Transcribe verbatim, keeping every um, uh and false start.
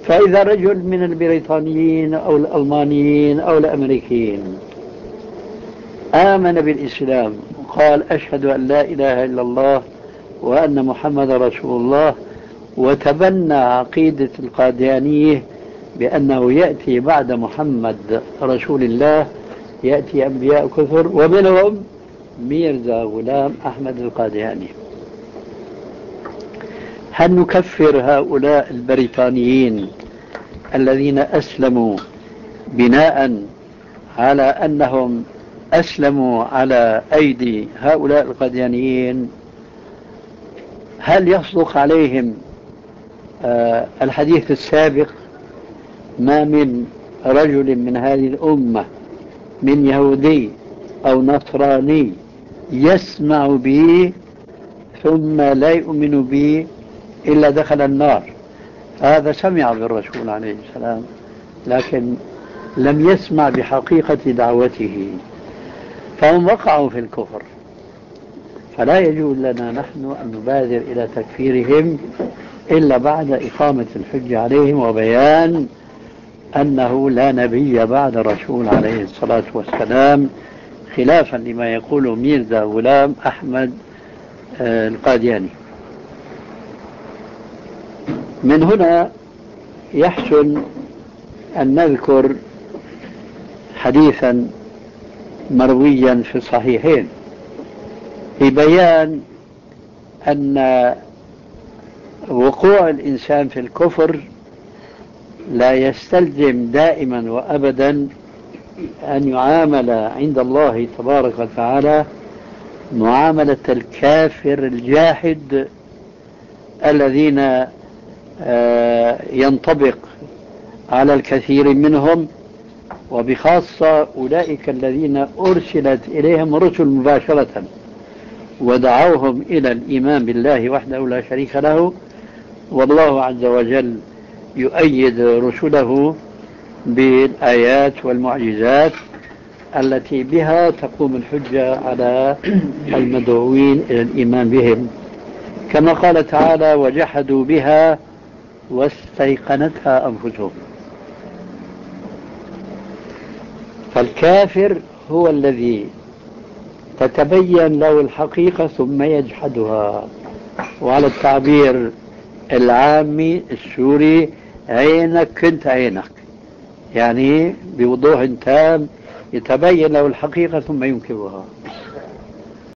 فإذا رجل من البريطانيين أو الألمانيين أو الأمريكيين آمن بالإسلام وقال أشهد أن لا إله إلا الله وأن محمد رسول الله، وتبنى عقيدة القاديانية بأنه يأتي بعد محمد رسول الله يأتي أنبياء كثر ومنهم ميرزا غلام أحمد القادياني، هل نكفر هؤلاء البريطانيين الذين أسلموا بناء على أنهم أسلموا على أيدي هؤلاء القاديانيين؟ هل يصدق عليهم آه الحديث السابق ما من رجل من هذه الأمة من يهودي أو نصراني يسمع بي ثم لا يؤمن بي إلا دخل النار؟ هذا سمع بالرسول عليه السلام لكن لم يسمع بحقيقة دعوته، فهم وقعوا في الكفر، فلا يجوز لنا نحن أن نبادر إلى تكفيرهم إلا بعد إقامة الحجة عليهم وبيان أنه لا نبي بعد الرسول عليه الصلاة والسلام، خلافا لما يقوله ميرزا غلام أحمد القادياني. من هنا يحسن أن نذكر حديثا مرويا في الصحيحين في بيان أن وقوع الإنسان في الكفر لا يستلزم دائما وأبدا أن يعامل عند الله تبارك وتعالى معاملة الكافر الجاحد الذين ينطبق على الكثير منهم، وبخاصة أولئك الذين أرسلت إليهم رسل مباشرة ودعوهم إلى الإيمان بالله وحده لا شريك له، والله عز وجل يؤيد رسله بالآيات والمعجزات التي بها تقوم الحجة على المدعوين إلى الإيمان بهم، كما قال تعالى وجحدوا بها واستيقنتها أنفسهم. فالكافر هو الذي تتبين له الحقيقة ثم يجحدها، وعلى التعبير العامي السوري عينك كنت عينك، يعني بوضوح تام يتبين له الحقيقة ثم ينكرها.